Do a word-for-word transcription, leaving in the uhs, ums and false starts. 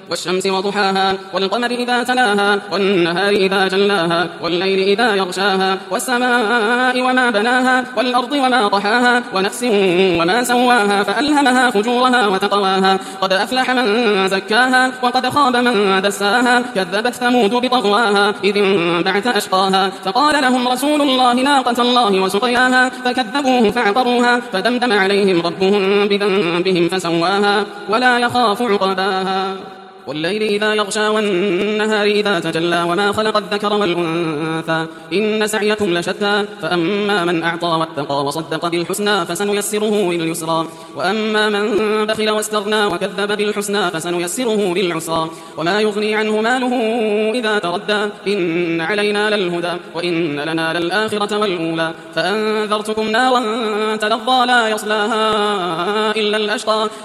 والشمس وضحاها والقمر إذا تلاها والنهار إذا جلاها والليل إذا يغشاها والسماء وما بناها والأرض وما طحاها ونفس وما سواها فألهمها فجورها وتقواها قد أفلح من زكاها وقد خاب من دساها كذبت ثمود بطغواها إذ انبعث أشقاها فقال لهم رسول الله ناقة الله وسقياها فكذبوه فعقروها فدمدم عليهم ربهم بذنبهم فسواها ولا يخاف عقباها والليل إذا يغشى والنهار إذا تجلى وما خلق الذكر والأنثى إن سعيكم لشتى فأما من أعطى واتقى وصدق بالحسنى فسنيسره لليسرى وأما من بخل واستغنى وكذب بالحسنى فسنيسره للعسرى وما يغني عنه ماله إذا تردى إن علينا للهدى وإن لنا للآخرة والأولى فأنذرتكم نارا تلظى لا يصلاها إلا الأشقى